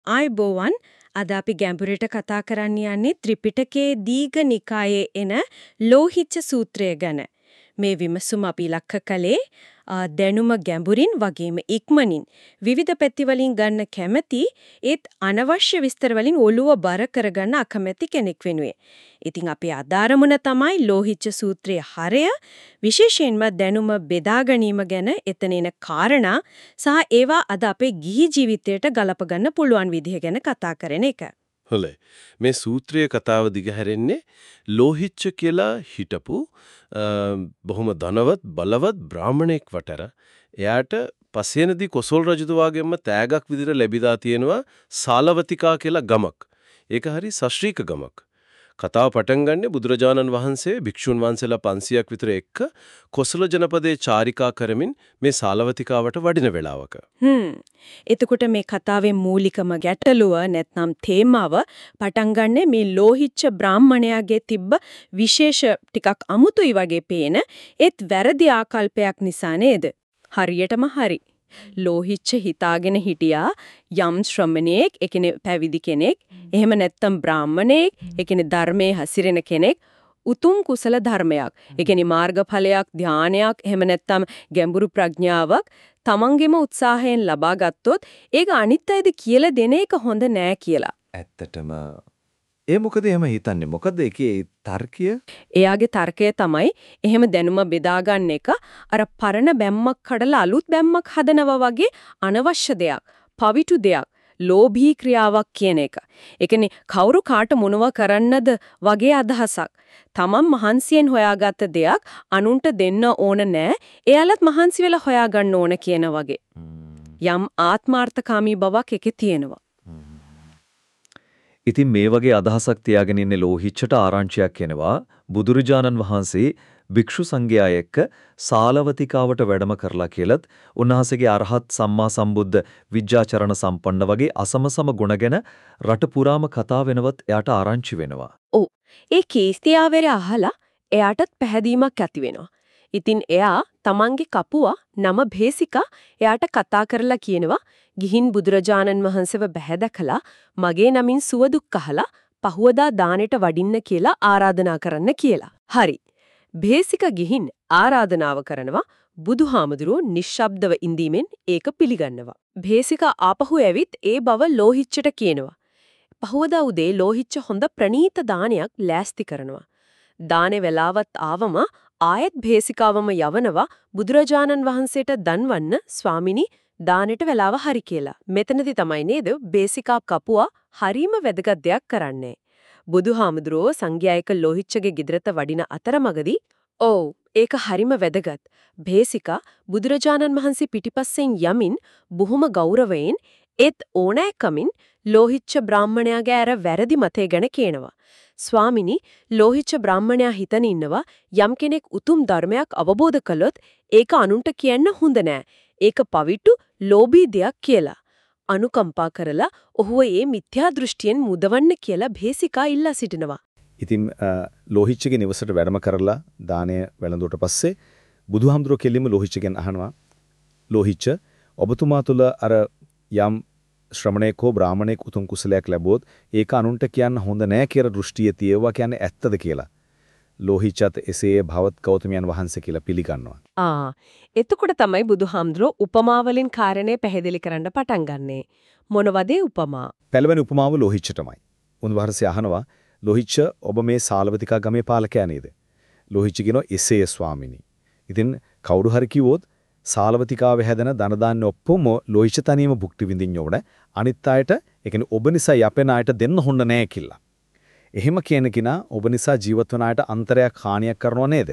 ආයුබෝවන් අද අපි ගැඹුරට කතා කරන්න යන්නේ ත්‍රිපිටකයේ දීඝ නිකායේ එන ලෝහිච්ඡ සූත්‍රය ගැන. මේ විමසුම අපි ඉලක්ක කළේ දැනුම ගැඹුරින් වගේම ඉක්මනින් විවිධ පැති වලින් ගන්න කැමැති ඒත් අනවශ්‍ය විස්තර වලින් ඔළුව බර කරගන්න අකමැති කෙනෙක් වෙනුවේ. ඉතින් අපි අදාරමුණ තමයි ලෝහිච්ඡ සූත්‍රයේ හරය විශේෂයෙන්ම දැනුම බෙදා ගැනීම ගැන එතන එන කාරණා සහ ඒවා අද අපේ ගිහි ජීවිතයට ගලප ගන්න පුළුවන් විදිහ ගැන කතා කරන එක. හොඳයි. මේ සූත්‍රයේ කතාව දිගහැරෙන්නේ ලෝහිච්ඡ කියලා හිටපු බොහොම ධනවත් බලවත් බ්‍රාහමණෙක් වටර. එයාට පසේනදී කොසල් රජතුමාගෙන්ම තෑගක් විදිහට ලැබිලා තියෙනවා සාලවතිකා කියලා ගමක්. ඒක හරි ශාස්ත්‍රීය ගමක්. කතාව පටන් ගන්නේ බුදුරජාණන් වහන්සේ භික්ෂුන් වහන්සේලා 500ක් විතර එක්ක කොසල ජනපදයේ චාරිකා කරමින් මේ සාලවතිකාවට වඩින වෙලාවක. එතකොට මේ කතාවේ මූලිකම ගැටලුව නැත්නම් තේමාව පටන් ගන්නේ මේ ලෝහිච්ඡ බ්‍රාහමණයාගේ තිබ්බ විශේෂ ටිකක් අමුතුයි වගේ පේන ඒත් වැරදි ආකල්පයක් නිසා නේද? හරියටම හරි. ලෝහිච්ඡ හිතාගෙන හිටියා යම් ශ්‍රමණේක්, ඒ කියන්නේ පැවිදි කෙනෙක්, එහෙම නැත්නම් බ්‍රාහමණේක්, ඒ කියන්නේ ධර්මයේ හසිරෙන කෙනෙක්, උතුම් කුසල ධර්මයක්, ඒ කියන්නේ මාර්ගඵලයක්, ධානයක්, එහෙම නැත්නම් ගැඹුරු ප්‍රඥාවක් තමන්ගේම උත්සාහයෙන් ලබා ගත්තොත් ඒක අනිත් අයද කියලා දෙන එක හොඳ නෑ කියලා. ඇත්තටම ඒ මොකද එහෙම හිතන්නේ? මොකද ඒකේ තර්කය? එයාගේ තර්කය තමයි එහෙම දැනුම බෙදා ගන්න එක අර පරණ බැම්මක් කඩලා අලුත් බැම්මක් හදනවා වගේ අනවශ්‍ය දෙයක්, පවිතු දෙයක්, ලෝභී ක්‍රියාවක් කියන එක. ඒ කියන්නේ කවුරු කාට මොනව කරන්නද වගේ අදහසක්. තමන් මහන්සියෙන් හොයාගත්ත දෙයක් අනුන්ට දෙන්න ඕන නෑ. එයාලත් මහන්සි වෙලා හොයාගන්න ඕන කියන වගේ. යම් ආත්මార్థකාමී බවක් එකේ තියෙනවා. ඉතින් මේ වගේ අදහසක් තියාගෙන ඉන්නේ ලෝහිච්ඡට ආරංචියක් එනවා බුදුරජාණන් වහන්සේ භික්ෂු සංඝයා එක්ක සාලවතිකාවට වැඩම කරලා කියලත් උන්වහන්සේගේ අරහත් සම්මා සම්බුද්ධ විජ්ජාචරණ සම්පන්න වගේ අසමසම ගුණ ගැන රට පුරාම කතා වෙනවත් එයාට ආරංචි වෙනවා. ඔව්. ඒ කීස්තියාවර අහලා එයාටත් පැහැදීමක් ඇති වෙනවා. ඉතින් එයා තමන්ගේ කපුවා නම භේසිකා එයාට කතා කරලා කියනවා ගිහින් බුදුරජාණන් වහන්සේව බැහැ දැකලා මගේ නමින් සුවදුක් අහලා පහුවදා දානෙට වඩින්න කියලා ආරාධනා කරන්න කියලා. හරි. භේසික ගිහින් ආරාධනාව කරනවා බුදුහාමුදුරුවෝ නිශ්ශබ්දව ඉඳීමෙන් ඒක පිළිගන්නවා. භේසික ආපහු ඇවිත් ඒ බව ලෝහිච්ඡට කියනවා. පහුවදා උදේ ලෝහිච්ඡ හොඳ ප්‍රණීත දානයක් ලෑස්ති කරනවා. දානේ වෙලාවත් ආවම ආයෙත් භේසිකාවම යවනවා බුදුරජාණන් වහන්සේට දන්වන්න ස්වාමිනී දානෙට වෙලාව හරි කියලා. මෙතනදි තමයි නේද භේසිකා කපුවා හරීම වැදගත් දෙයක් කරන්නේ. බුදුහාමුදුරුවෝ සංඝයායක ලෝහිච්ඡගේ ගිදරත වඩින අතරමඟදී ඔව් ඒක හරිම වැදගත්. භේසිකා බුදුරජාණන් වහන්සේ පිටිපස්සෙන් යමින් බොහොම ගෞරවයෙන් ඒත් ඕනෑකමින් ලෝහිච්ඡ බ්‍රාහමණයාගේ අර වැරදි මතය ගැන කියනවා. ස්වාමිනී ලෝහිච්ඡ බ්‍රාහමණයා හිතන ඉන්නවා යම් කෙනෙක් උතුම් ධර්මයක් අවබෝධ කළොත් ඒක අනුන්ට කියන්න හොඳ නෑ. ඒක පවිටු ලෝභී දෙයක් කියලා. අනුකම්පා කරලා ඔහුව ඒ මිත්‍යා දෘෂ්ටියෙන් මුදවන්න කියලා භේසිකා ඉල්ලා සිටිනවා. ඉතින් ලෝහිච්ඡගේ නිවසට වැඩම කරලා දානය වැළඳුවට පස්සේ බුදුහාමුදුරුවෝ කෙලින්ම ලෝහිච්ඡගෙන් අහනවා ලෝහිච්ඡ ඔබතුමා තුල අර යම් ශ්‍රමණේක හෝ බ්‍රාහමණේක උතුම් කුසලයක් ලැබුවොත් ඒක අනුන්ට කියන්න හොඳ නෑ කියලා දෘෂ්ටිය තියෙවා කියන්නේ ඇත්තද කියලා. ලෝහිච්ඡත් එසේ භවත් ගෞතමයන් වහන්සේ කියලා පිළිගන්නවා. එතකොට තමයි බුදුහාමුදුරුවෝ උපමාවලින් කාරණේ පැහැදිලි කරන්න පටන් ගන්නෙ. මොනවද උපමා? පළවෙනි උපමාව ලෝහිච්ඡටමයි. උන්වහන්සේ අහනවා ලෝහිච්ඡ ඔබ මේ සාලවතිකා ගමේ පාලකයා නේද? ලෝහිච්ඡ කියනවා එසේ ස්වාමිනී. ඉතින් කවුරු හරි කිව්වොත් සාලවතිකාවේ හැදෙන ධන දාන්න ඔක්කොම ලෝහිච්ඡ තනියම භුක්ති විඳින්න ඕන. අනිත් අයට ඒ කියන්නේ ඔබ නිසා යැපෙන අයට දෙන්න හොන්න නෑ කියලා. එහෙම කියන කෙනා ඔබ නිසා ජීවත් වන අයට අන්තරයක් හානියක් කරනව නේද?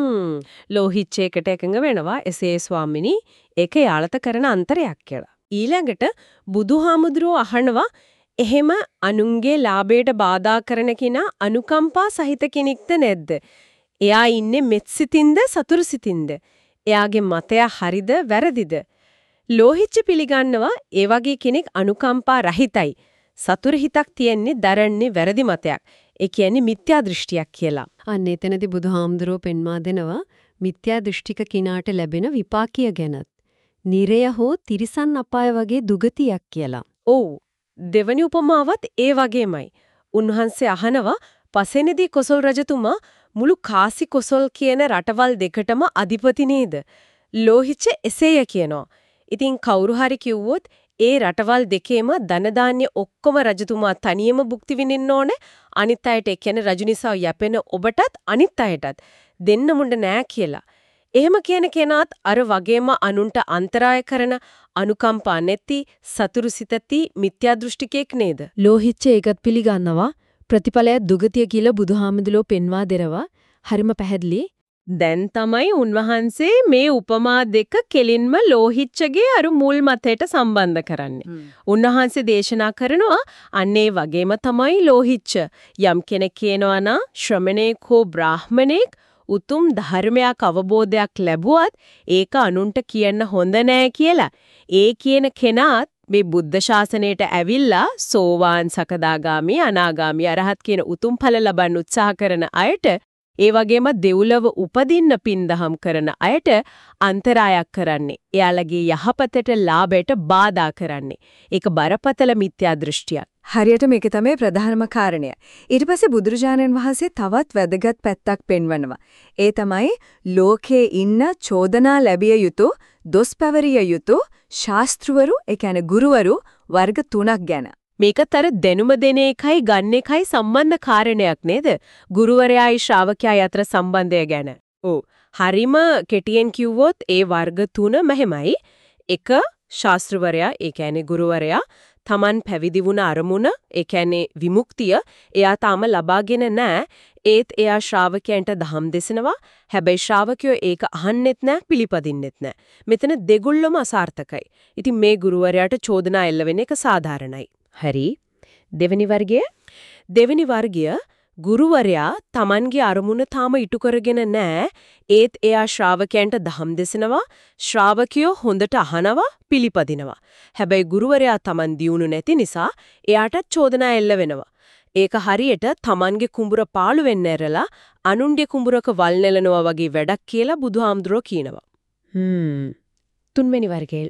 ලෝහිච්ඡයකට එකඟ වෙනවා එසේ ස්වාමිනී ඒක යාළත කරන අන්තරයක් කියලා. ඊළඟට බුදුහාමුදුරුවෝ අහනවා එහෙම අනුන්ගේ ලාභයට බාධා කරන කෙනා අනුකම්පා සහිත කෙනෙක්ද නැද්ද? එයා ඉන්නේ මෙත්සිතින්ද සතුරුසිතින්ද? එයාගේ මතය හරිද වැරදිද? ලෝහිච්ඡ පිළිගන්නවා ඒ වගේ කෙනෙක් අනුකම්පා රහිතයි. සතුරු හිතක් තියෙන්නේ දරන්නේ වැරදි මතයක්. ඒ කියන්නේ මිත්‍යා දෘෂ්ටියක් කියලා. අන්න එතනදී බුදුහාමුදුරුවෝ පෙන්වා දෙනවා මිත්‍යා දෘෂ්ටික කිනාට ලැබෙන විපාකීය ගැනත්. නිරය හෝ තිරිසන් අපාය වගේ දුගතියක් කියලා. ඔව්. දෙවනි උපමාවත් ඒ වගේමයි. උන්වහන්සේ අහනවා පසේනිදී කොසල් රජතුමා මුළු කාසි කොසල් කියන රටවල් දෙකටම අධිපති නේද? ලෝහිච්ච එසේය කියනවා. ඉතින් කවුරු හරි කිව්වොත් ඒ රටවල් දෙකේම ධන ධාන්‍ය ඔක්කොම රජතුමා තනියම භුක්ති විඳින්න ඕනේ. අනිත් අයට ඒ කියන්නේ රජු නිසා යැපෙන ඔබටත් අනිත් අයටත් දෙන්න මුණ්ඩ නෑ කියලා. එහෙම කියන කෙනාත් අර වගේම අනුන්ට අන්තරාය කරන අනුකම්පා නැති සතුරු සිතති මිත්‍යා දෘෂ්ටිකෙක් නේද? ලෝහිච්ච ඒකත් පිළිගන්නවා. ප්‍රතිඵලය දුගතිය කියලා බුදුහාමුදුලෝ පෙන්වා දෙනවා. හරිම පැහැදිලි. දැන් තමයි උන්වහන්සේ මේ උපමා දෙක කෙලින්ම ලෝහිච්චගේ අර මුල් මතයට සම්බන්ධ කරන්නේ. උන්වහන්සේ දේශනා කරනවා අන්නේ වගේම තමයි ලෝහිච්ච. යම් කෙනෙක් කියනවා නම් ශ්‍රමණේක හෝ බ්‍රාහමණේක උතුම් ධර්මයක් අවබෝධයක් ලැබුවත් ඒක අනුන්ට කියන්න හොඳ නෑ කියලා. ඒ කියන කෙනාත් මේ බුද්ධ ශාසනයට ඇවිල්ලා සෝවාන් සකදාගාමි අනාගාමි අරහත් කියන උතුම් ඵල ලබන්න උත්සාහ කරන අයට ඒ වගේම දෙව්ලොව උපදින්න පින්දහම් කරන අයට අන්තරායක් කරන්නේ. එයාලගේ යහපතට ලාභයට බාධා කරන්නේ. ඒක බරපතල මිත්‍යා දෘෂ්ටියක්. හරියට මේක තමයි ප්‍රධානම කාරණය. ඊට පස්සේ බුදුරජාණන් වහන්සේ තවත් වැදගත් පැත්තක් පෙන්වනවා. ඒ තමයි ලෝකේ ඉන්න චෝදනා ලැබිය යුතු, දොස් පැවරිය යුතු ශාස්ත්‍රවරු, ඒ කියන්නේ ගුරුවරු වර්ග 3ක් ගැන. මේකතර දෙනුම දෙන එකයි ගන්න එකයි සම්බන්ධ කාරණයක් නේද? ගුරුවරයායි ශ්‍රාවකයායි අතර සම්බන්ධය ගැන. ඔව්. හරිම කෙටියෙන් කිව්වොත් ඒ වර්ග 3 මෙහෙමයි. එක ශාස්ත්‍රවරයා, ඒ කියන්නේ ගුරුවරයා තමන් පැවිදි වුණ අරමුණ, ඒ කියන්නේ විමුක්තිය එයා තාම ලබාගෙන නැහැ. ඒත් එයා ශ්‍රාවකයන්ට දහම් දෙසනවා. හැබැයි ශ්‍රාවකයෝ ඒක අහන්නෙත් නැහැ, පිළිපදින්නෙත් නැහැ. මෙතන දෙගොල්ලම අසාර්ථකයි. ඉතින් මේ ගුරුවරයාට චෝදනා එල්ල වෙන එක සාධාරණයි. හරි. දෙවෙනි වර්ගය ගුරුවරයා තමන්ගේ අරමුණ තාම ඉටු කරගෙන නැහැ. ඒත් එයා ශ්‍රාවකයන්ට දහම් දෙසනවා. ශ්‍රාවකයෝ හොඳට අහනවා, පිළිපදිනවා. හැබැයි ගුරුවරයා තමන් දියුණු නැති නිසා එයාට චෝදනා එල්ල වෙනවා. ඒක හරියට තමන්ගේ කුඹුර පාළු වෙන්න ඇරලා අනුන්ගේ කුඹුරක වල් නෙලනවා වගේ වැඩක් කියලා බුදුහාමුදුරුවෝ කියනවා. තුන්වෙනි වර්ගය.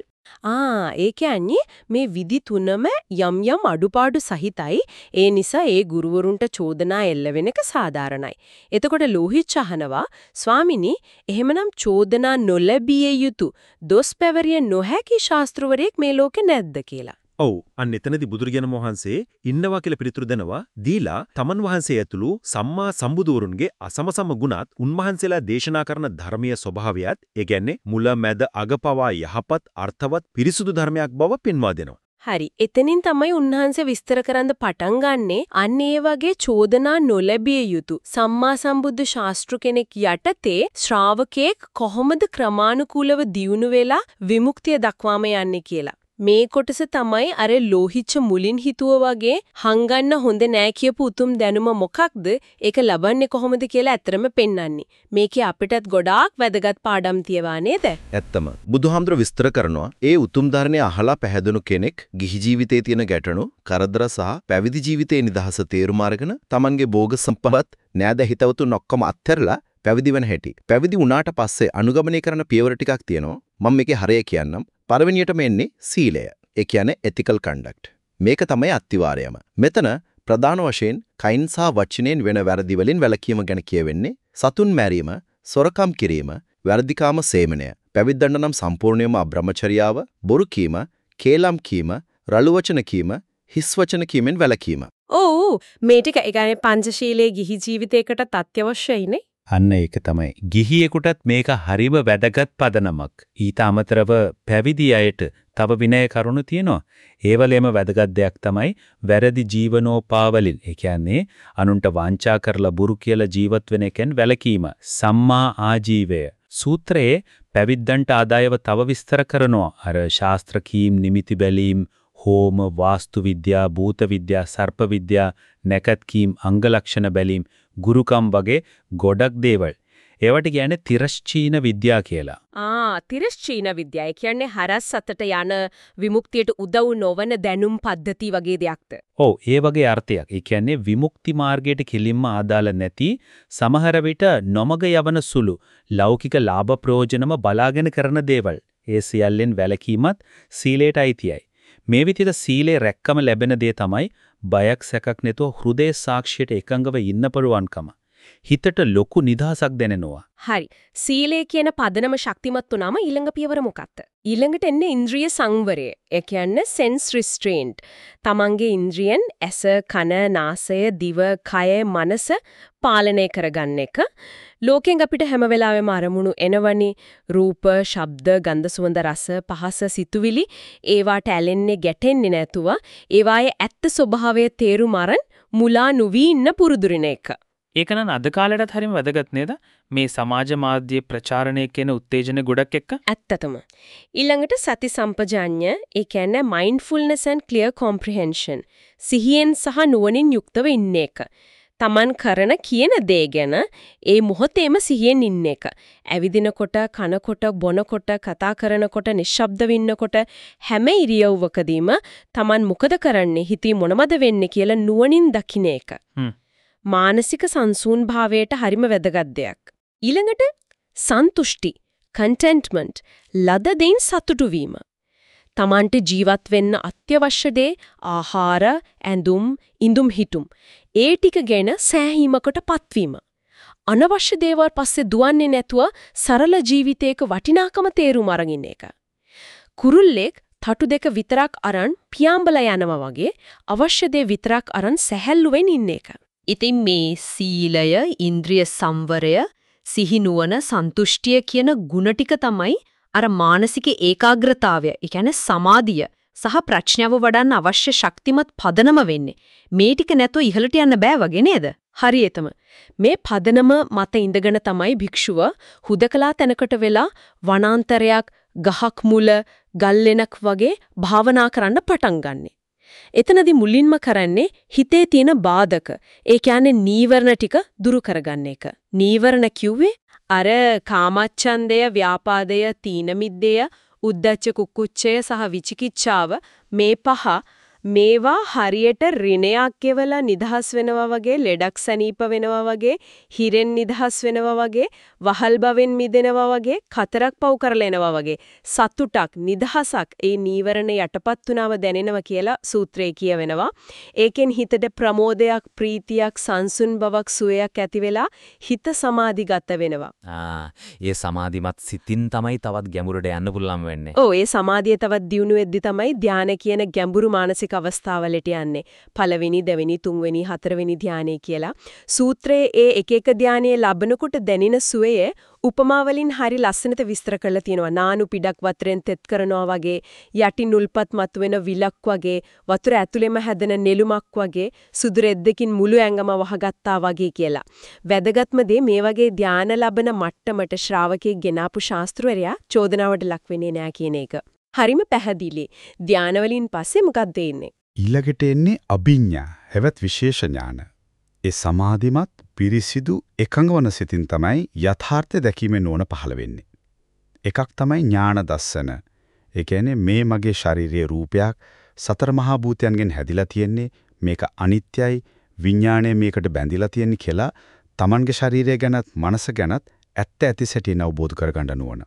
ඒ කියන්නේ මේ විදි තුනම යම් යම් අඩුපාඩු සහිතයි. ඒ නිසා ඒ ගුරුවරුන්ට චෝදනා එල්ල වෙන එක සාධාරණයි. එතකොට ලෝහිච්ච අහනවා ස්වාමිනී එහෙමනම් චෝදනා නොලැබිය යුතු දොස් පැවරිය නොහැකි ශාස්ත්‍රවරයෙක් මේ ලෝකේ නැද්ද කියලා. ඔව් අන්න එතනදී බුදුරජාණන් වහන්සේ ඉන්නවා කියලා පිළිතුරු දෙනවා. දීලා තමන් වහන්සේ ඇතුළු සම්මා සම්බුදුවරුන්ගේ අසමසම ගුණත් උන්වහන්සේලා දේශනා කරන ධර්මීය ස්වභාවයත් ඒ කියන්නේ මුල මැද අග පවා යහපත් අර්ථවත් පිරිසුදු ධර්මයක් බව පෙන්වා දෙනවා. හරි. එතනින් තමයි උන්වහන්සේ විස්තර කරන්න පටන් ගන්නෙ. අන්න ඒ වගේ චෝදනා නොලැබිය යුතු සම්මා සම්බුද්ධ ශාස්ත්‍ර කෙනෙක් යටතේ ශ්‍රාවකෙක් කොහොමද ක්‍රමානුකූලව දියුණු වෙලා විමුක්තිය දක්වාම යන්නේ කියලා. මේ කොටස තමයි අර ලෝහිච්ච මුලින් හිතුව වගේ හංගන්න හොඳ නෑ කියපු උතුම් දැනුම මොකක්ද ඒක ලබන්නේ කොහොමද කියලා ඇත්තම පෙන්වන්නේ. මේකේ අපිටත් ගොඩාක් වැදගත් පාඩම් තියවා නේද? ඇත්තම බුදුහාමුදුර විස්තර කරනවා ඒ උතුම් ධර්මය අහලා පැහැදුණු කෙනෙක් ගිහි ජීවිතයේ තියෙන ගැටණු, කරදර සහ පැවිදි ජීවිතයේ නිදහස තේරුම් අරගෙන Tamanගේ භෝග සම්පත් නෑද හිතවතුන් ඔක්කොම අත්හැරලා පැවිදි වෙන හැටි. පැවිදි වුණාට පස්සේ අනුගමනය කරන පියවර ටිකක් තියෙනවා. මම මේකේ හරය කියන්නම්. පළවෙනියටම එන්නේ සීලය. ඒ කියන්නේ ethical conduct. මේක තමයි අත්විවරයම. මෙතන ප්‍රධාන වශයෙන් කයින් සහ වචනෙන් වෙන වැරදි වලින් වැළකීම ගැන කියවෙන්නේ. සතුන් මැරීම, සොරකම් කිරීම, වැරදිකාම සේවනය. පැවිද්දන්ට නම් සම්පූර්ණයෙන්ම අබ්‍රහ්මචර්යාව, බොරු කීම, කේලම් කීම, රළු වචන කීම, හිස් වචන කීමෙන් වැළකීම. ඔව් මේ ටික ඒ කියන්නේ පංචශීලයේ ගිහි ජීවිතයකට අත්‍යවශ්‍යයිනේ. අන්න ඒක තමයි. ගිහියෙකුටත් මේක හරිම වැදගත් පදනමක්. ඊට අමතරව පැවිදි අයට තව විනය කරුණු තියෙනවා. ඒවලේම වැදගත් දෙයක් තමයි වැරදි ජීවනෝපාවලින්. ඒ කියන්නේ අනුන්ට වංචා කරලා බොරු කියලා ජීවත් වෙන එකෙන් වැළකීම. සම්මා ආජීවය. සූත්‍රයේ පැවිද්දන්ට ආදායව තව විස්තර කරනවා. අර ශාස්ත්‍ර කීම්, නිමිති බැලීම්, හෝම, වාස්තු විද්‍යා, භූත විද්‍යා, සර්ප විද්‍යා, නැකත් කීම්, අංග ලක්ෂණ බැලීම්, ගුරුකම් වගේ ගොඩක් දේවල්. ඒවට කියන්නේ තිරස්චීන විද්‍යා කියලා. තිරස්චීන විද්‍යාව කියන්නේ හරස් අතට යන විමුක්තියට උදව් නොවන දැනුම් පද්ධති වගේ දෙයක්ද? ඔව් ඒ වගේ අර්ථයක්. ඒ කියන්නේ විමුක්ති මාර්ගයට කෙලින්ම ආදාළ නැති සමහර විට නොමග යවන සුළු ලෞකික ලාභ ප්‍රයෝජනම බලාගෙන කරන දේවල්. ඒ සියල්ලෙන් වැළකීමත් සීලයට අයිතියයි. මේ විදිහට සීලේ රැක්කම ලැබෙන දේ තමයි බයක් සැකක් නැතුව හෘදේ සාක්ෂියට එකඟව ඉන්න පුළුවන්කම. හිතට ලොකු නිදහසක් දැනෙනවා. හරි. සීලය කියන පදනම ශක්තිමත් වුණාම ඊළඟ පියවර මොකක්ද? ඊළඟට එන්නේ ඉන්ද්‍රිය සංවරය. ඒ කියන්නේ sense restraint. තමන්ගේ ඉන්ද්‍රියන් ඇස, කන, නාසය, දිව, කය, මනස පාලනය කරගන්න එක. ලෝකෙන් අපිට හැම වෙලාවෙම අරමුණු එනවනි රූප, ශබ්ද, ගන්ධ, සුවඳ, රස, පහස, සිතුවිලි ඒවාට ඇලෙන්නේ ගැටෙන්නේ නැතුව ඒවායේ ඇත්ත ස්වභාවය තේරුම් අරන් මුලා නොවි ඉන්න පුරුදුරින එක. ඒක නම් අද කාලයටත් හරිම වැදගත් නේද? මේ සමාජ මාධ්‍ය ප්‍රචාරණය කියන උත්තේජන ගොඩක් එක්ක. ඇත්තටම. ඊළඟට සති සම්පජාඤ්ඤය, ඒ කියන්නේ mindfulness and clear comprehension. සිහියෙන් සහ නුවණින් යුක්තව ඉන්න එක. Taman කරන කියන දේ ගැන ඒ මොහොතේම සිහියෙන් ඉන්න එක. ඇවිදිනකොට, කනකොට, බොනකොට, කතා කරනකොට, නිශ්ශබ්දව ඉන්නකොට හැම ඉරියව්වකදීම Taman මොකද කරන්නේ, හිතේ මොනවද වෙන්නේ කියලා නුවණින් දකින්න එක. මානසික සංසුන් භාවයට හරිම වැදගත් දෙයක්. ඊළඟට සන්තුෂ්ටි, contentment, ලද දෙයින් සතුටු වීම. Tamanට ජීවත් වෙන්න අත්‍යවශ්‍ය දේ ආහාර, ඇඳුම්, ඉඳුම් හිටුම්. ඒ ටික ගැන සෑහීමකටපත් වීම. අනවශ්‍ය දේවල් පස්සේ දුවන්නේ නැතුව සරල ජීවිතයක වටිනාකම තේරුම් අරගෙන එක. කුරුල්ලෙක් තටු දෙක විතරක් අරන් පියාඹලා යනවා වගේ අවශ්‍ය දේ විතරක් අරන් සැහැල්ලුවෙන් ඉන්න එක. ඉතින් මේ සීලය, ඉන්ද්‍රිය සංවරය, සිහි නුවණ, සන්තුෂ්ටිය කියන ಗುಣ ටික තමයි අර මානසික ඒකාග්‍රතාවය, ඒ කියන්නේ සමාධිය සහ ප්‍රඥාව වඩන්න අවශ්‍ය ශක්තිමත් පදනම වෙන්නේ. මේ ටික නැතුව ඉහළට යන්න බෑ වගේ නේද? හරියටම. මේ පදනම මත ඉඳගෙන තමයි භික්ෂුව හුදකලා තැනකට වෙලා වනාන්තරයක්, ගහක් මුල, ගල්ලෙනක් වගේ භාවනා කරන්න පටන් ගන්නෙ. එතනදී මුලින්ම කරන්නේ හිතේ තියෙන බාධක, ඒ කියන්නේ නීවරණ ටික දුරු කරගන්න එක. නීවරණ කිව්වේ අර කාමච්ඡන්දය, ව්‍යාපාදය, තීන මිද්දය, උද්ධච්ච කුක්කුච්චය සහ විචිකිච්ඡාව මේ පහ මේවා හරියට රිණයක් ගෙවලා නිදහස් වෙනවා වගේ, ලෙඩක් සනීප වෙනවා වගේ, හිරෙන් නිදහස් වෙනවා වගේ, වහල් බවෙන් මිදෙනවා වගේ, කතරක් පව් කරලා එනවා වගේ සතුටක්, නිදහසක් ඒ නීවරණ යටපත් වුණාම දැනෙනවා කියලා සූත්‍රයේ කියවෙනවා. ඒකෙන් හිතට ප්‍රමෝදයක්, ප්‍රීතියක්, සංසුන් බවක්, සුවයක් ඇති වෙලා හිත සමාධිගත වෙනවා. ඒ සමාධිමත් සිතින් තමයි තවත් ගැඹුරට යන්න පුළුවන් වෙන්නේ. ඔව්, ඒ සමාධිය තවත් දියුණු වෙද්දි තමයි ධානය කියන ගැඹුරු මානසික අවස්ථාවලට යන්නේ. පළවෙනි, දෙවෙනි, තුන්වෙනි, හතරවෙනි ධානය කියලා. සූත්‍රයේ ඒ එක එක ධානයේ ලැබෙනකොට දැනෙන සුවය උපමා වලින් හරි ලස්සනට විස්තර කරලා තියෙනවා. නානු පිටක් වතුරෙන් තෙත් කරනවා වගේ, යටින් උල්පත් මතුවෙන විලක් වගේ, වතුර ඇතුළෙම හැදෙන නෙළුමක් වගේ, සුදු රෙද්දකින් මුළු ඇඟම වහගත්තා වගේ කියලා. වැදගත්ම දේ මේ වගේ ධාන ලැබෙන මට්ටමට ශ්‍රාවකෙක් ගෙනාපු ශාස්ත්‍රවරයා චෝදනාවට ලක් වෙන්නේ නැහැ කියන එක. හරිම පැහැදිලි. ධාන වලින් පස්සේ මොකක්ද එන්නේ? ඊළඟට එන්නේ අභිඥා, හැවත් විශේෂ ඥාන. ඒ සමාධිමත්, පිරිසිදු, එකඟ වන සිතින් තමයි යථාර්ථය දැකීමේ නුවණ පහළ වෙන්නේ. එකක් තමයි ඥාන දස්සන. ඒ කියන්නේ මේ මගේ ශාරීරික රූපයක් සතර මහා භූතයන්ගෙන් හැදිලා තියෙන්නේ, මේක අනිත්‍යයි, විඥාණය මේකට බැඳිලා තියෙන්නේ කියලා Tamanගේ ශරීරය ගැනත් මනස ගැනත් ඇත්ත ඇති සැටියෙන් අවබෝධ කරගන්න නුවණ.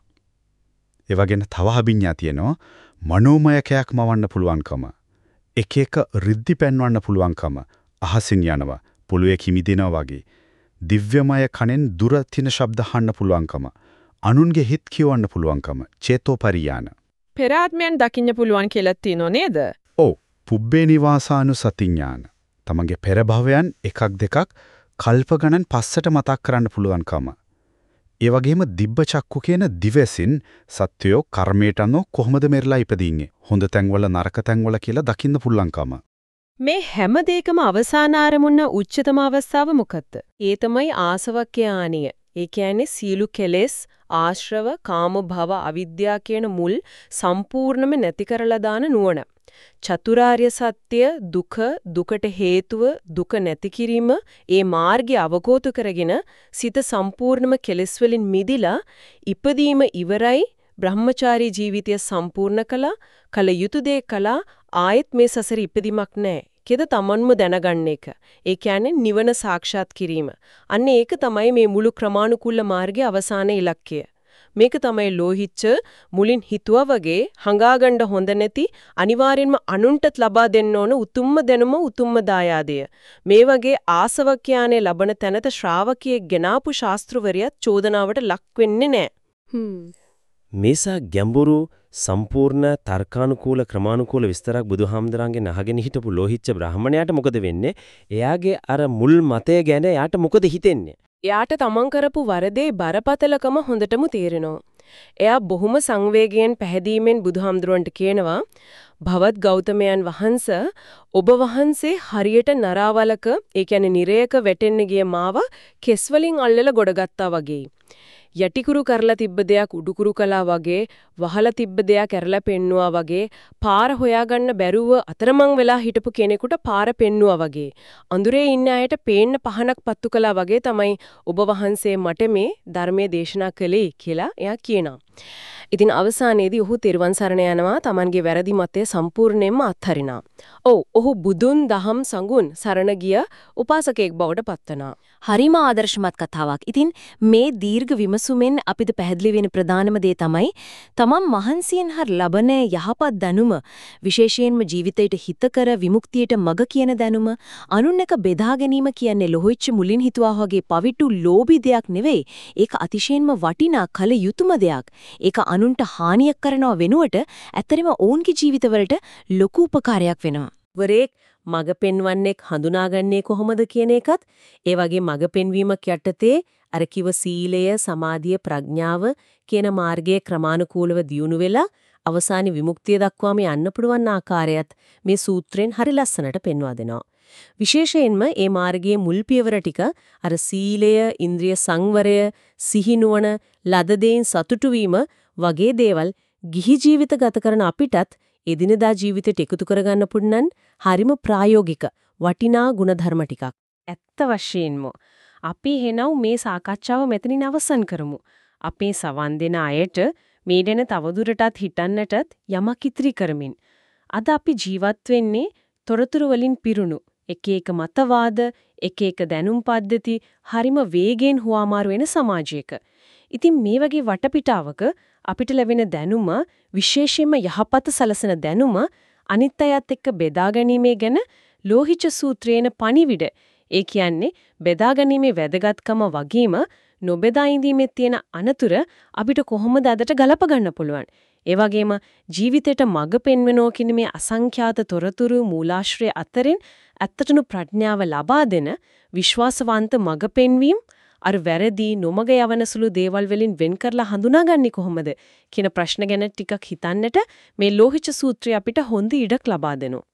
ඒ වගේම තව අභිඥා තියෙනවා, මනෝමයකයක් මවන්න පුළුවන්කම. එක එක රිද්දි පෙන්වන්න පුළුවන්කම. අහසින් යනවා, පොළොවේ කිමිදෙනවා වගේ. දිව්‍යමය කනෙන් දුර තින ශබ්ද අහන්න පුළුවන්කම. අනුන්ගේ හිත් කියවන්න පුළුවන්කම. චේතෝපරියාන. පෙර ආත්මයන් දකින්න පුළුවන් කියලා තියෙනව නේද? ඔව්. පුබ්බේ නිවාසානුසති ඥාන. තමන්ගේ පෙර භවයන් එකක් දෙකක් කල්ප ගණන් පස්සට මතක් කරන්න පුළුවන්කම. ඒ වගේම දිබ්බ චක්කු කියන දිවසින් සත්වයෝ කර්මයට අනුව කොහොමද මෙරලා ඉපදින්නේ, හොඳ තැන්වල නරක තැන්වල කියලා දකින්න පුළුවන්කම. මේ හැම දෙයකම අවසාන ආරමුණ උච්චතම අවස්ථාව මොකක්ද? ඒ තමයි ආසවක්ඛ්‍යානිය. ඒ කියන්නේ සීලු කෙලෙස්, ආශ්‍රව, කාම භව, අවිද්‍යාව කියන මුල් සම්පූර්ණයෙන්ම නැති කරලා දාන නුවණ. චතුරාර්ය සත්‍ය, දුක, දුකට හේතුව, දුක නැති කිරීම, ඒ මාර්ගය අවබෝධ කරගෙන සිත සම්පූර්ණම කෙලෙස් වලින් මිදිලා ඉපදීම ඉවරයි, බ්‍රහ්මචාරී ජීවිතය සම්පූර්ණ කළා, කල යුතු දේ කළා, ආයෙත් මේ සසර ඉපදීමක් නැහැ. කේද තමන්ම දැනගන්න එක. ඒ කියන්නේ නිවන සාක්ෂාත් කිරීම. අන්න ඒක තමයි මේ මුළු ක්‍රමානුකූල මාර්ගයේ අවසාන ඉලක්කය. මේක තමයි ලෝහිච්ච මුලින් හිතුවා වගේ හංගාගන්න හොඳ නැති අනිවාර්යෙන්ම අනුන්ටත් ලබා දෙන්න ඕන උතුම්ම දැනුම උතුම්ම දායාදය. මේ වගේ ආසවක්යානේ ලබන තැනට ශ්‍රාවකියෙක් ගෙනාපු ශාස්ත්‍රවරියත් චෝදනාවට ලක් වෙන්නේ නැහැ. මේසා ගැඹුරු සම්පූර්ණ තර්කානුකූල ක්‍රමානුකූල විස්තරක් බුදුහාමුදුරන්ගෙන් අහගෙන හිටපු ලෝහිච්ච බ්‍රාහමණයාට මොකද වෙන්නේ? එයාගේ අර මුල් මතය ගැන එයාට මොකද හිතෙන්නේ? එයාට තමන් කරපු වරදේ බරපතලකම හොඳටම තේරෙනවා. එයා බොහොම සංවේගයෙන් පැහැදීමෙන් බුදුහාමුදුරන්ට කියනවා භවත් ගෞතමයන් වහන්සේ ඔබ වහන්සේ හරියට නරාවලක ඒ කියන්නේ නිරයක වැටෙන්න ගිය මාව කෙස් වලින් අල්ලලා ගොඩගත්තා වගේ. යටිකුරු කරලා තිබ්බ දෙයක් උඩුකුරු කළා වගේ වහලා තිබ්බ දෙයක් ඇරලා පෙන්නුවා වගේ පාර හොයාගන්න බැරුව අතරමං වෙලා හිටපු කෙනෙකුට පාර පෙන්නුවා වගේ අඳුරේ ඉන්න අයට පේන්න පහනක් පත්තු කළා වගේ තමයි ඔබ වහන්සේ මට මේ ධර්මයේ දේශනා කළේ කියලා එයා කියනවා. ඉතින් අවසානයේදී ඔහු තෙරුවන් සරණ යනවා Tamanගේ වැරදි මතය සම්පූර්ණයෙන්ම අත්හරිනවා. ඔහු බුදුන් දහම් සංගුණ සරණ ගිය උපාසකයෙක් බවට පත්වනවා. හරිම ආදර්ශමත් කතාවක්. ඉතින් මේ දීර්ඝ විමසුමෙන් අපිට පැහැදිලි වෙන ප්‍රධානම දේ තමයි තමන් මහන්සියෙන් හර ලබන යහපත් දැනුම විශේෂයෙන්ම ජීවිතයට හිතකර විමුක්තියට මඟ කියන දැනුම අනුන් එක බෙදා ගැනීම කියන්නේ ලෝහිච්ච මුලින් හිතුවා වගේ පවිටු ලෝභී දෙයක් නෙවෙයි. ඒක අතිශයින්ම වටිනා කල යුතුයම දෙයක්. ඒක අනුන්ට හානියක් කරනව වෙනුවට ඇත්තටම ඔවුන්ගේ ජීවිතවලට ලොකු උපකාරයක් වෙනවා. වරේක් මග පෙන්වන්නෙක් හඳුනාගන්නේ කොහොමද කියන එකත් ඒ වගේ මග පෙන්වීමක් යටතේ අර කිව සීලය සමාධිය ප්‍රඥාව කියන මාර්ගයේ ක්‍රමානුකූලව දියුණු වෙලා අවසානයේ විමුක්තිය දක්වාම යන්න පුළුවන් ආකාරයත් මේ සූත්‍රයෙන් හරි ලස්සනට පෙන්වා දෙනවා. විශේෂයෙන්ම මේ මාර්ගයේ මුල් පියවර ටික අර සීලය, ඉන්ද්‍රිය සංවරය, සිහිනුවණ, ලද දෙයින් සතුටු වීම වගේ දේවල් ගිහි ජීවිත ගත කරන අපිටත් එදිනදා ජීවිතයට එකතු කරගන්න පුළුවන් හරිම ප්‍රායෝගික වටිනා ගුණධර්ම ටිකක්. ඇත්ත වශයෙන්ම අපි එහෙනම් මේ සාකච්ඡාව මෙතනින් අවසන් කරමු. අපේ සවන් දෙන අයට මේ දෙන තවදුරටත් හිතන්නටත් යමක් ඉතිරි කරමින්. අද අපි ජීවත් වෙන්නේ තොරතුරු වලින් පිරුණු එක එක මතවාද, එක එක දැනුම් පද්ධති හරිම වේගෙන් හුවාමාරු වෙන සමාජයක. ඉතින් මේ වගේ වටපිටාවක අපිට ලැබෙන දැනුම විශේෂයෙන්ම යහපත සලසන දැනුම අනිත් අයත් එක්ක බෙදා ගැනීමේ ගැන ලෝහිච්ච සූත්‍රයේන පණිවිඩ. ඒ කියන්නේ බෙදා ගැනීමේ වැදගත්කම වගේම නොබෙදා ඉඳීමේ තියෙන අනතුර අපිට කොහොමද අදට ගලප ගන්න පුළුවන්. ඒ වගේම ජීවිතයට මඟ පෙන්වනෝ කියන මේ අසංඛ්‍යාත තොරතුරු මූලාශ්‍රය අතරින් ඇත්තටම ප්‍රඥාව ලබා දෙන විශ්වාසවන්ත මඟ පෙන්වීම අර වැරදි නොමග යවන සුළු දේවල් වලින් වෙන් කරලා හඳුනාගන්නේ කොහොමද කියන ප්‍රශ්න ගැන ටිකක් හිතන්නට මේ ලෝහිච්ච සූත්‍රය අපිට හොඳ ඉඩක් ලබා දෙනවා.